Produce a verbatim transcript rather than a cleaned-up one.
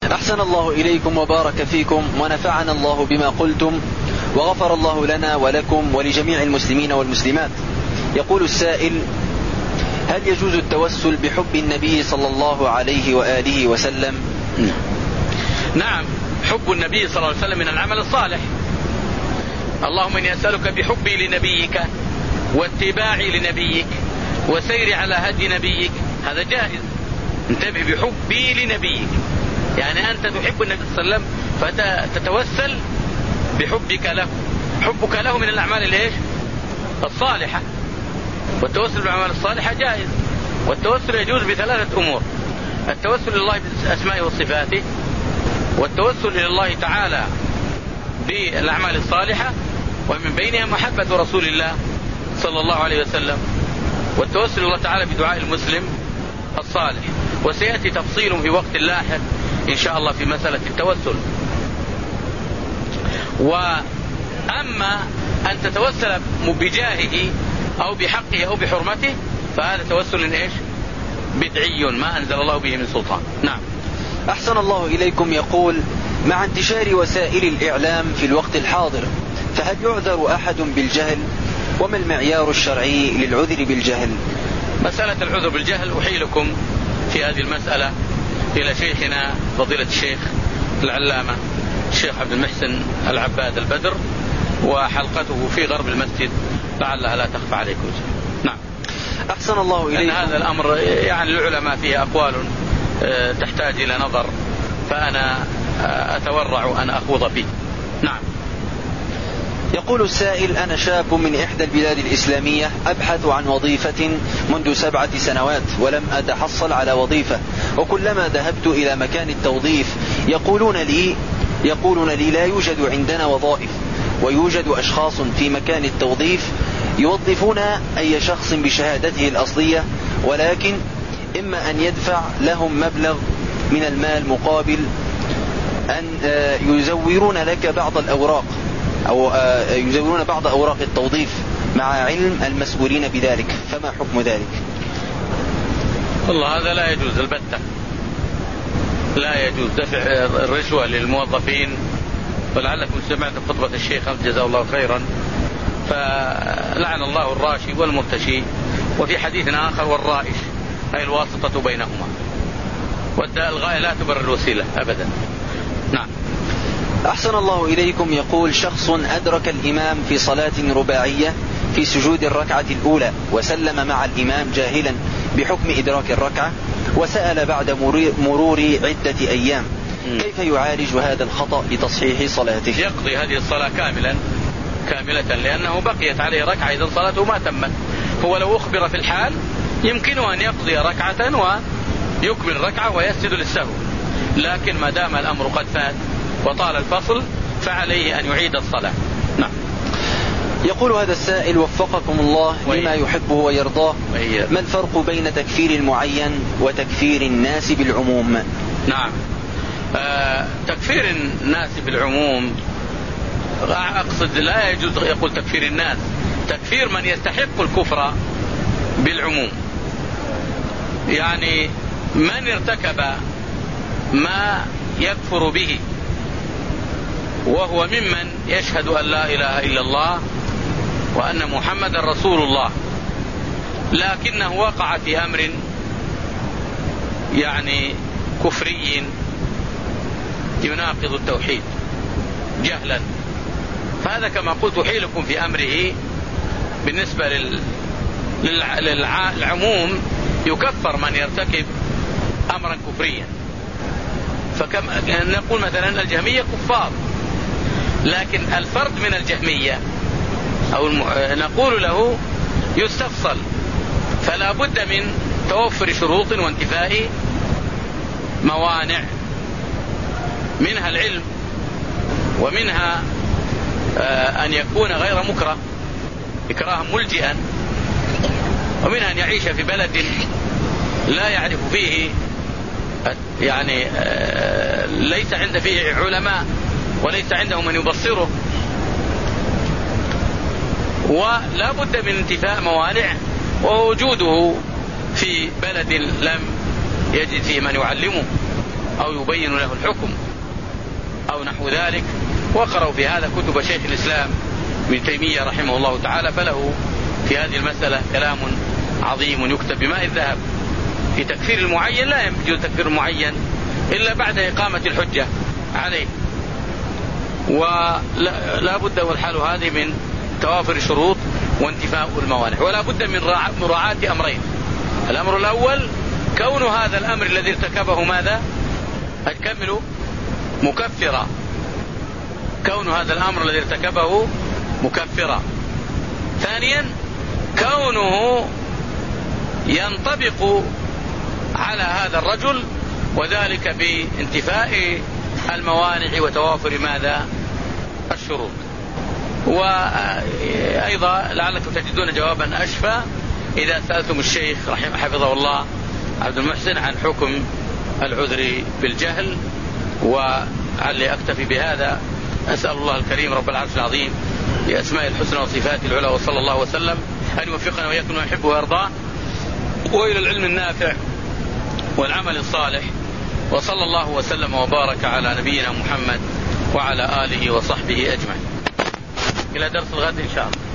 أحسن الله إليكم وبارك فيكم ونفعنا الله بما قلتم وغفر الله لنا ولكم ولجميع المسلمين والمسلمات. يقول السائل: هل يجوز التوسل بحب النبي صلى الله عليه وآله وسلم؟ نعم، حب النبي صلى الله عليه وسلم من العمل الصالح. اللهم إني أسألك بحبي لنبيك واتباعي لنبيك وسيري على هدي نبيك. هذا جائز. انتبه، بحبي لنبيك، يعني أنت تحب النبي صلى الله عليه وسلم فتتوسل بحبك له. حبك له من الأعمال الإيش؟ الصالحة. والتوسل بالأعمال الصالحة جائز. والتوسل يجوز بثلاثة أمور: التوسل لله بأسمائه وصفاته، والتوسل إلى الله تعالى بالأعمال الصالحة، ومن بينها محبة رسول الله صلى الله عليه وسلم، والتوسل إلى الله تعالى بدعاء المسلم الصالح. وسيأتي تفصيل في وقت لاحق إن شاء الله في مسألة التوسل. وأما أن تتوسل بجاهه أو بحقه أو بحرمته فهذا توسل إيش؟ بدعي ما أنزل الله به من سلطان. نعم. أحسن الله إليكم. يقول: مع انتشار وسائل الإعلام في الوقت الحاضر فهل يعذر أحد بالجهل؟ وما المعيار الشرعي للعذر بالجهل؟ مسألة العذر بالجهل أحيلكم في هذه المسألة إلى شيخنا فضيلة الشيخ العلامة الشيخ عبد المحسن العباد البدر، وحلقته في غرب المسجد لعلها لا تخفى عليكم. نعم. أحسن الله إليكم. لأن هذا الأمر يعني العلماء فيه أقوال تحتاج إلى نظر، فأنا أتورع أن أخوض فيه. نعم. يقول السائل: أنا شاب من إحدى البلاد الإسلامية أبحث عن وظيفة منذ سبعة سنوات ولم أتحصل على وظيفة، وكلما ذهبت إلى مكان التوظيف يقولون لي يقولون لي لا يوجد عندنا وظائف، ويوجد أشخاص في مكان التوظيف يوظفون أي شخص بشهادته الأصلية، ولكن إما أن يدفع لهم مبلغ من المال مقابل أن يزورون لك بعض الأوراق أو يزورون بعض أوراق التوظيف مع علم المسؤولين بذلك، فما حكم ذلك؟ والله هذا لا يجوز البتة. لا يجوز دفع الرشوة للموظفين. ولعلكم سمعت خطبة الشيخ جزاه الله خيرا، فلعن الله الراشي والمرتشي، وفي حديث آخر والرائش، أي الواسطة بينهما. والغاية لا تبرر الوسيلة أبدا. نعم. أحسن الله إليكم. يقول: شخص أدرك الإمام في صلاة رباعية في سجود الركعة الأولى وسلم مع الإمام جاهلا بحكم إدراك الركعة، وسأل بعد مرور عدة أيام كيف يعالج هذا الخطأ لتصحيح صلاته؟ يقضي هذه الصلاة كاملا كاملة لأنه بقيت عليه ركعة، إذا صلاته ما تمت. هو لو أخبر في الحال يمكنه أن يقضي ركعة ويكمل ركعة ويسجد للسهو، لكن ما دام الأمر قد فات وطال الفصل فعليه أن يعيد الصلاة. نعم. يقول هذا السائل: وفقكم الله لما يحبه ويرضاه، ما الفرق بين تكفير المعين وتكفير الناس بالعموم؟ نعم. آه تكفير الناس بالعموم أقصد لا يجوز يقول تكفير الناس، تكفير من يستحق الكفر بالعموم، يعني من ارتكب ما يكفر به وهو ممن يشهد أن لا إله إلا الله وأن محمد رسول الله، لكنه وقع في أمر يعني كفري يناقض التوحيد جهلا، فهذا كما قلت حيلكم في أمره بالنسبة لل... للع... للعموم يكفر من يرتكب أمرا كفريا. فكما نقول مثلا الجهمية كفار، لكن الفرد من الجهمية أو الم... نقول له يستفصل، فلا بد من توفر شروط وانتفاء موانع، منها العلم، ومنها آه أن يكون غير مكره إكراها ملجئا، ومنها أن يعيش في بلد لا يعرف فيه يعني آه ليس عند فيه علماء وليس عنده من يبصره، ولا بد من انتفاء موانع، ووجوده في بلد لم يجد فيه من يعلمه أو يبين له الحكم أو نحو ذلك. وقرأوا في هذا كتب شيخ الإسلام ابن تيمية رحمه الله تعالى، فله في هذه المسألة كلام عظيم يكتب بماء الذهب. في تكفير المعين لا يمكن تكفير المعين إلا بعد إقامة الحجة عليه، ولا بد والحال هذه من توافر الشروط وانتفاء الموانع، ولا بد من مراعاة أمرين. الأمر الأول كون هذا الأمر الذي ارتكبه ماذا؟ أكمل مكفرا، كون هذا الأمر الذي ارتكبه مكفرا. ثانيا كونه ينطبق على هذا الرجل، وذلك بانتفاء الموانع وتوافر ماذا؟ الشروط. وأيضا لعلكم تجدون جوابا أشفى إذا سألتم الشيخ رحمه حفظه الله عبد المحسن عن حكم العذر بالجهل. وعلي أكتفي بهذا. أسأل الله الكريم رب العرش العظيم بأسماء الحسنى وصفاته العلى، وصلى الله وسلم أن يوفقنا وإياكم ويحبه ويرضاه وإلى العلم النافع والعمل الصالح. وصلى الله وسلم وبارك على نبينا محمد وعلى آله وصحبه أجمعين. إلى درس الغد إن شاء الله.